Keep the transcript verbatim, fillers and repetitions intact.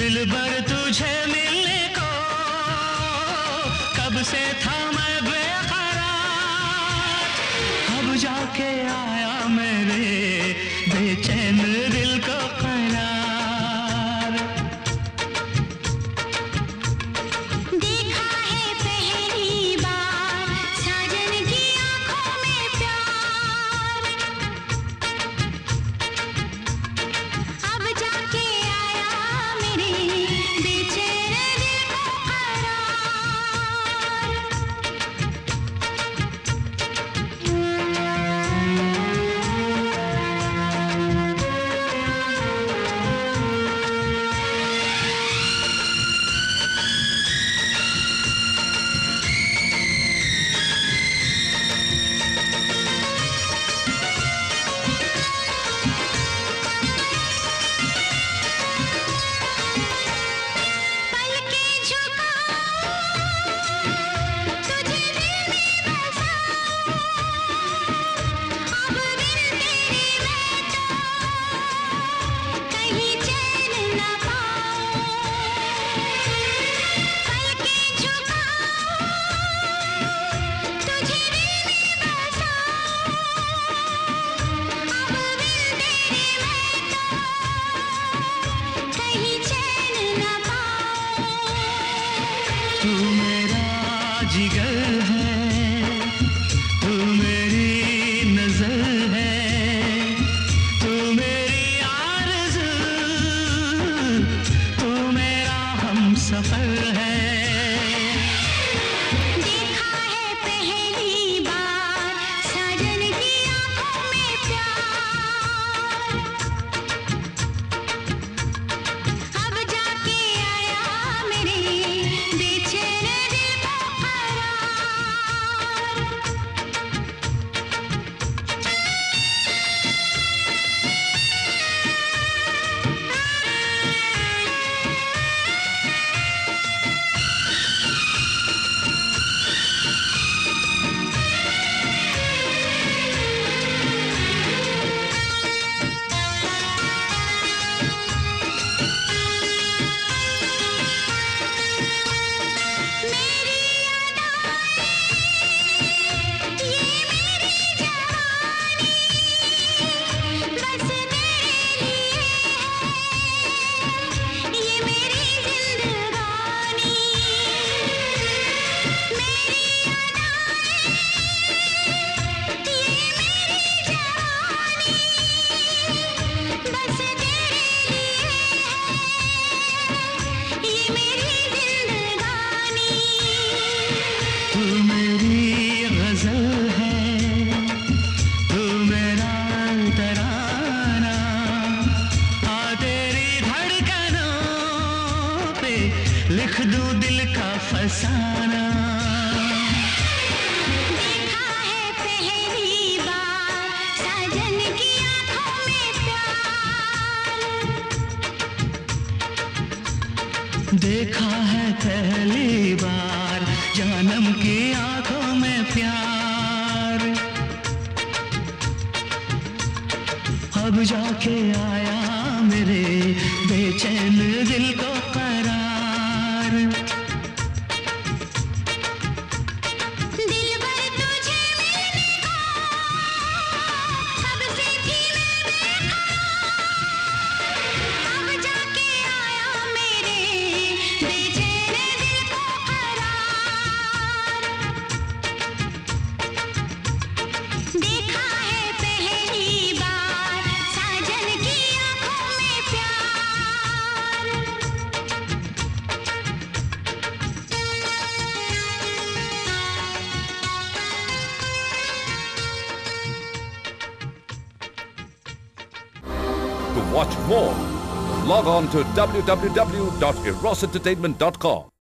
दिलबर तुझे मिलने को कब से था मैं बेकरार, अब जाके आया मेरे बेचैन दिल को करार। देखा है पहली बार साजन की आंखों में प्यार, अब जाके आया मेरे बेचैन दिल को जिगर है, तू मेरी नजर है, तू मेरी आरज़ू, तू मेरा हमसफर है। देखा है पहली बार साजन की आंखों में प्यार, अब जाके आया मेरे बेचैन दिल को लिख दूं दिल का फसाना। देखा है पहली बार साजन की आंखों में प्यार, देखा है पहली बार जानम की आंखों में प्यार, अब जाके आया मेरे बेचैन दिल को करार। दिलबर तुझे मिलने को कब से थी मैं बेकरार, अब जाके आया मेरे बेचैन दिल को करार। देखा है पहली बार साजन की आंखों में प्यार, To watch more, log on to w w w dot eros entertainment dot com.